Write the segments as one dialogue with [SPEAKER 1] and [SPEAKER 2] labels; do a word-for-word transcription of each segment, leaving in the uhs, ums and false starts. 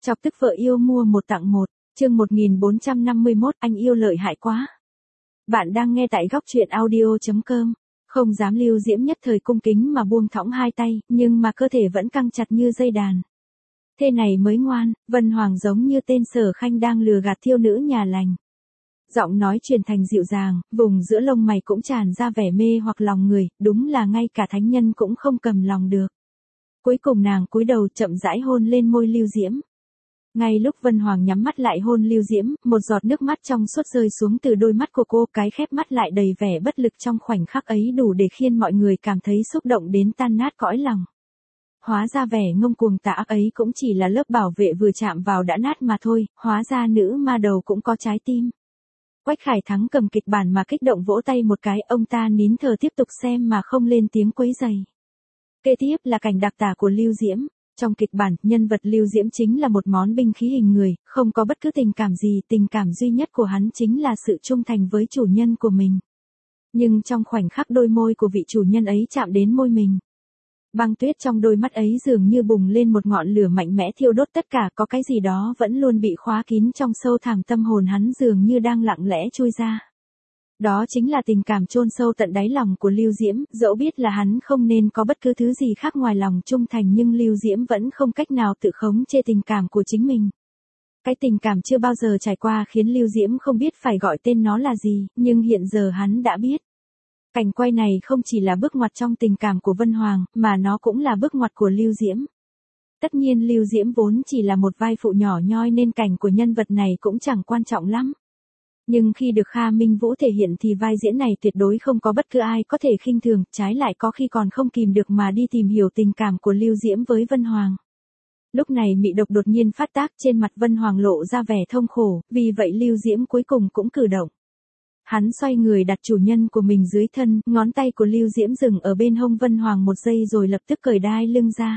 [SPEAKER 1] Chọc tức vợ yêu mua một tặng một, chương một nghìn bốn trăm năm mươi mốt, anh yêu lợi hại quá. Bạn đang nghe tại góc truyện audio.com. Không dám Lưu Diễm nhất thời cung kính mà buông thõng hai tay, nhưng mà cơ thể vẫn căng chặt như dây đàn. Thế này mới ngoan, Vân Hoàng giống như tên Sở Khanh đang lừa gạt thiêu nữ nhà lành. Giọng nói truyền thành dịu dàng, vùng giữa lông mày cũng tràn ra vẻ mê hoặc lòng người, đúng là ngay cả thánh nhân cũng không cầm lòng được. Cuối cùng nàng cúi đầu chậm rãi hôn lên môi Lưu Diễm. Ngay lúc Vân Hoàng nhắm mắt lại hôn Lưu Diễm, một giọt nước mắt trong suốt rơi xuống từ đôi mắt của cô, cái khép mắt lại đầy vẻ bất lực trong khoảnh khắc ấy đủ để khiến mọi người cảm thấy xúc động đến tan nát cõi lòng. Hóa ra vẻ ngông cuồng tà ác ấy cũng chỉ là lớp bảo vệ vừa chạm vào đã nát mà thôi, hóa ra nữ ma đầu cũng có trái tim. Quách Khải Thắng cầm kịch bản mà kích động vỗ tay một cái, ông ta nín thở tiếp tục xem mà không lên tiếng quấy rầy. Kế tiếp là cảnh đặc tả của Lưu Diễm. Trong kịch bản, nhân vật Lưu Diễm chính là một món binh khí hình người, không có bất cứ tình cảm gì, tình cảm duy nhất của hắn chính là sự trung thành với chủ nhân của mình. Nhưng trong khoảnh khắc đôi môi của vị chủ nhân ấy chạm đến môi mình, băng tuyết trong đôi mắt ấy dường như bùng lên một ngọn lửa mạnh mẽ thiêu đốt tất cả, có cái gì đó vẫn luôn bị khóa kín trong sâu thẳm tâm hồn hắn dường như đang lặng lẽ chui ra. Đó chính là tình cảm chôn sâu tận đáy lòng của Lưu Diễm, dẫu biết là hắn không nên có bất cứ thứ gì khác ngoài lòng trung thành nhưng Lưu Diễm vẫn không cách nào tự khống chế tình cảm của chính mình. Cái tình cảm chưa bao giờ trải qua khiến Lưu Diễm không biết phải gọi tên nó là gì, nhưng hiện giờ hắn đã biết. Cảnh quay này không chỉ là bước ngoặt trong tình cảm của Vân Hoàng, mà nó cũng là bước ngoặt của Lưu Diễm. Tất nhiên Lưu Diễm vốn chỉ là một vai phụ nhỏ nhoi nên cảnh của nhân vật này cũng chẳng quan trọng lắm. Nhưng khi được Kha Minh Vũ thể hiện thì vai diễn này tuyệt đối không có bất cứ ai có thể khinh thường, trái lại có khi còn không kìm được mà đi tìm hiểu tình cảm của Lưu Diễm với Vân Hoàng. Lúc này mị độc đột nhiên phát tác, trên mặt Vân Hoàng lộ ra vẻ thông khổ, vì vậy Lưu Diễm cuối cùng cũng cử động. Hắn xoay người đặt chủ nhân của mình dưới thân, ngón tay của Lưu Diễm dừng ở bên hông Vân Hoàng một giây rồi lập tức cởi đai lưng ra.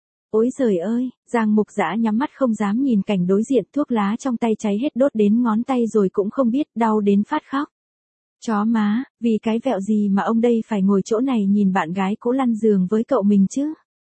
[SPEAKER 1] Ôi giời ơi, Giang Mục Dã nhắm mắt không dám nhìn cảnh đối diện, thuốc lá trong tay cháy hết đốt đến ngón tay rồi cũng không biết đau đến phát khóc. Chó má, vì cái vẹo gì mà ông đây phải ngồi chỗ này nhìn bạn gái cũ lăn giường với cậu mình chứ?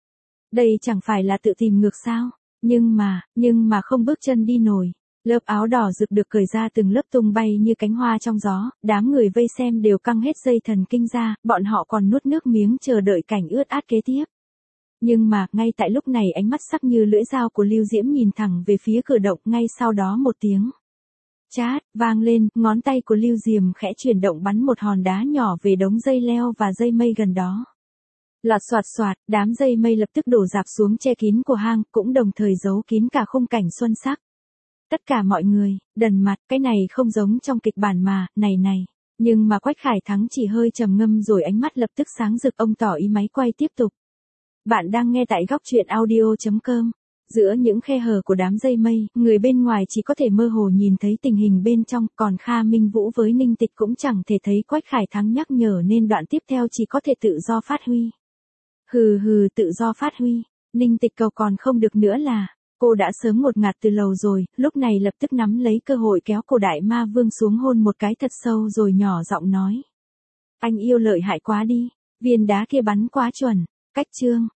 [SPEAKER 1] Đây chẳng phải là tự tìm ngược sao? Nhưng mà, nhưng mà không bước chân đi nổi. Lớp áo đỏ rực được cởi ra từng lớp tung bay như cánh hoa trong gió, đám người vây xem đều căng hết dây thần kinh ra, bọn họ còn nuốt nước miếng chờ đợi cảnh ướt át kế tiếp. Nhưng mà, ngay tại lúc này ánh mắt sắc như lưỡi dao của Lưu Diễm nhìn thẳng về phía cửa động, ngay sau đó một tiếng chát vang lên, ngón tay của Lưu Diễm khẽ chuyển động bắn một hòn đá nhỏ về đống dây leo và dây mây gần đó. Lọt xoạt xoạt, đám dây mây lập tức đổ rạp xuống che kín của hang, cũng đồng thời giấu kín cả khung cảnh xuân sắc. Tất cả mọi người, đần mặt, cái này không giống trong kịch bản mà, này này. Nhưng mà Quách Khải Thắng chỉ hơi trầm ngâm rồi ánh mắt lập tức sáng rực, ông tỏ ý máy quay tiếp tục. Bạn đang nghe tại góc truyện audio.com. Giữa những khe hở của đám dây mây, người bên ngoài chỉ có thể mơ hồ nhìn thấy tình hình bên trong, còn Kha Minh Vũ với Ninh Tịch cũng chẳng thể thấy Quách Khải Thắng nhắc nhở nên đoạn tiếp theo chỉ có thể tự do phát huy. Hừ hừ, tự do phát huy, Ninh Tịch cầu còn không được nữa là, cô đã sớm ngột ngạt từ lâu rồi, lúc này lập tức nắm lấy cơ hội kéo cổ đại ma vương xuống hôn một cái thật sâu rồi nhỏ giọng nói. Anh yêu lợi hại quá đi, viên đá kia bắn quá chuẩn. Cách chương,